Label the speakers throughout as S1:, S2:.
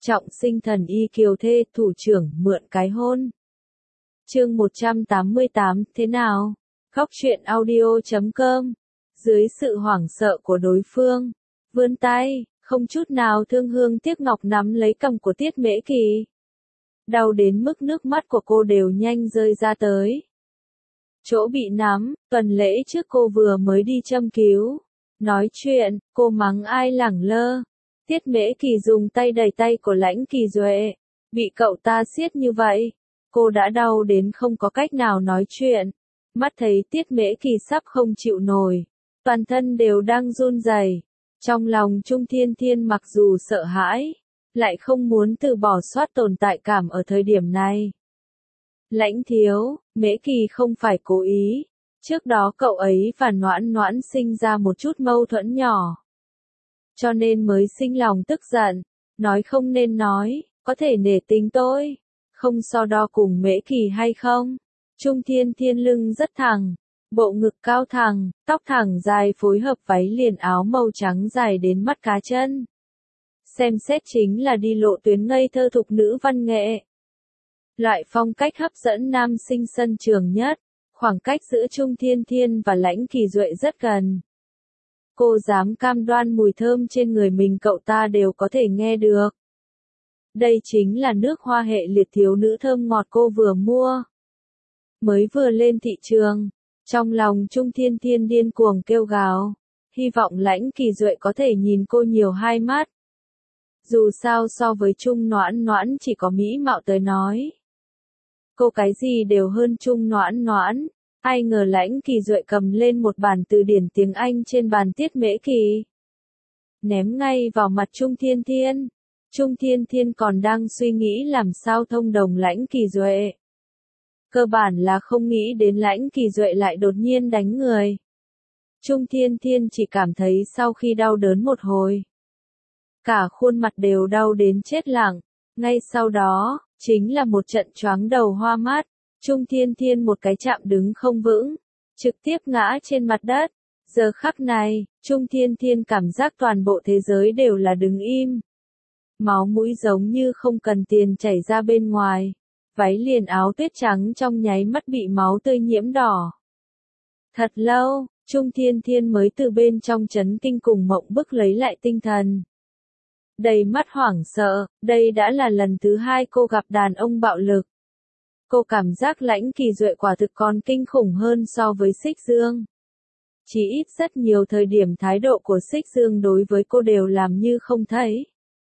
S1: Trọng sinh thần y kiều thê, thủ trưởng mượn cái hôn. Chương 188, thế nào? Góc truyện audio.com. Dưới sự hoảng sợ của đối phương, vươn tay, không chút nào thương hương tiếc ngọc nắm lấy cằm của Tiết Mễ Kỳ. Đau đến mức nước mắt của cô đều nhanh rơi ra tới. Chỗ bị nắm, tuần lễ trước cô vừa mới đi châm cứu. Nói chuyện, cô mắng ai lẳng lơ. Tiết Mễ Kỳ dùng tay đẩy tay của Lãnh Kỳ Duệ. Bị cậu ta siết như vậy, cô đã đau đến không có cách nào nói chuyện. Mắt thấy Tiết Mễ Kỳ sắp không chịu nổi, toàn thân đều đang run rẩy. Trong lòng Trung Thiên Thiên mặc dù sợ hãi, lại không muốn từ bỏ soát tồn tại cảm ở thời điểm này. Lãnh thiếu, Mễ Kỳ không phải cố ý. Trước đó cậu ấy và Noãn Noãn sinh ra một chút mâu thuẫn nhỏ, cho nên mới sinh lòng tức giận. Nói không nên nói, có thể nể tình tôi, không so đo cùng Mễ Kỳ hay không. Trung Thiên Thiên lưng rất thẳng, bộ ngực cao thẳng, tóc thẳng dài phối hợp váy liền áo màu trắng dài đến mắt cá chân. Xem xét chính là đi lộ tuyến ngây thơ thục nữ văn nghệ. Loại phong cách hấp dẫn nam sinh sân trường nhất, khoảng cách giữa Trung Thiên Thiên và Lãnh Kỳ Duệ rất gần. Cô dám cam đoan mùi thơm trên người mình cậu ta đều có thể nghe được. Đây chính là nước hoa hệ liệt thiếu nữ thơm ngọt cô vừa mua. Mới vừa lên thị trường, trong lòng Trung Thiên Thiên điên cuồng kêu gào, hy vọng Lãnh Kỳ Duệ có thể nhìn cô nhiều hai mắt. Dù sao so với Trung Noãn Noãn chỉ có mỹ mạo tới nói, cô cái gì đều hơn Trung Noãn Noãn. Ai ngờ Lãnh Kỳ Duệ cầm lên một bản từ điển tiếng Anh trên bàn Tiết Mễ Kỳ, ném ngay vào mặt Trung Thiên Thiên. Trung Thiên Thiên còn đang suy nghĩ làm sao thông đồng Lãnh Kỳ Duệ. Cơ bản là không nghĩ đến Lãnh Kỳ Duệ lại đột nhiên đánh người. Trung Thiên Thiên chỉ cảm thấy sau khi đau đớn một hồi, cả khuôn mặt đều đau đến chết lặng. Ngay sau đó, chính là một trận choáng đầu hoa mắt. Trung Thiên Thiên một cái chạm đứng không vững, trực tiếp ngã trên mặt đất. Giờ khắc này, Trung Thiên Thiên cảm giác toàn bộ thế giới đều là đứng im. Máu mũi giống như không cần tiền chảy ra bên ngoài. Váy liền áo tuyết trắng trong nháy mắt bị máu tươi nhiễm đỏ. Thật lâu, Trung Thiên Thiên mới từ bên trong chấn kinh cùng mộng bức lấy lại tinh thần. Đầy mắt hoảng sợ, đây đã là lần thứ hai cô gặp đàn ông bạo lực. Cô cảm giác Lãnh Kỳ Duệ quả thực còn kinh khủng hơn so với Xích Dương. Chỉ ít rất nhiều thời điểm thái độ của Xích Dương đối với cô đều làm như không thấy.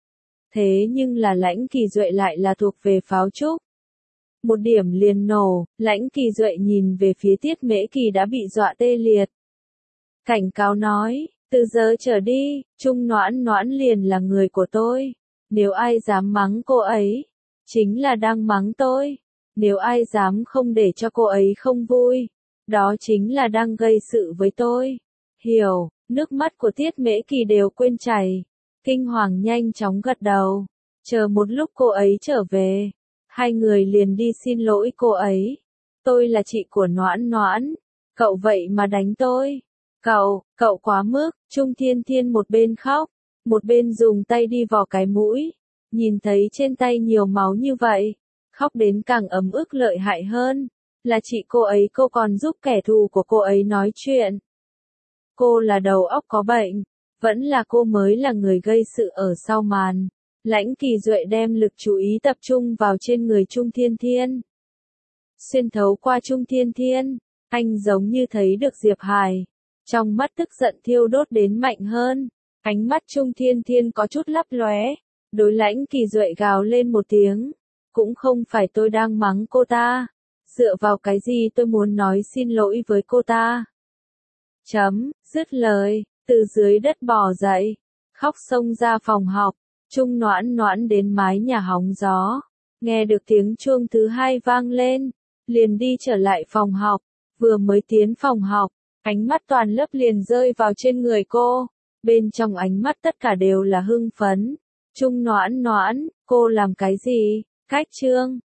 S1: Thế nhưng là Lãnh Kỳ Duệ lại là thuộc về pháo trúc. Một điểm liền nổ, Lãnh Kỳ Duệ nhìn về phía Tiết Mễ Kỳ đã bị dọa tê liệt. Cảnh cáo nói, từ giờ trở đi, Trung Noãn Noãn liền là người của tôi. Nếu ai dám mắng cô ấy, chính là đang mắng tôi. Nếu ai dám không để cho cô ấy không vui, đó chính là đang gây sự với tôi. Hiểu, nước mắt của Tiết Mễ Kỳ đều quên chảy. Kinh hoàng nhanh chóng gật đầu. Chờ một lúc cô ấy trở về, hai người liền đi xin lỗi cô ấy. Tôi là chị của Noãn Noãn, cậu vậy mà đánh tôi. Cậu quá mức. Trung Thiên Thiên một bên khóc, một bên dùng tay đi vò cái mũi. Nhìn thấy trên tay nhiều máu như vậy, khóc đến càng ấm ức lợi hại hơn. Là chị cô ấy, cô còn giúp kẻ thù của cô ấy nói chuyện. Cô là đầu óc có bệnh, vẫn là cô mới là người gây sự ở sau màn. Lãnh Kỳ Duệ đem lực chú ý tập trung vào trên người Trung Thiên Thiên. Xuyên thấu qua Trung Thiên Thiên, anh giống như thấy được Diệp Hải. Trong mắt tức giận thiêu đốt đến mạnh hơn. Ánh mắt Trung Thiên Thiên có chút lấp lóe. Đối Lãnh Kỳ Duệ gào lên một tiếng. Cũng không phải tôi đang mắng cô ta. Dựa vào cái gì tôi muốn nói xin lỗi với cô ta. Dứt lời, từ dưới đất bò dậy, khóc xông ra phòng học. Trung Noãn Noãn đến mái nhà hóng gió. Nghe được tiếng chuông thứ hai vang lên, liền đi trở lại phòng học. Vừa mới tiến phòng học, ánh mắt toàn lớp liền rơi vào trên người cô. Bên trong ánh mắt tất cả đều là hưng phấn. Trung Noãn Noãn, cô làm cái gì? Cách chương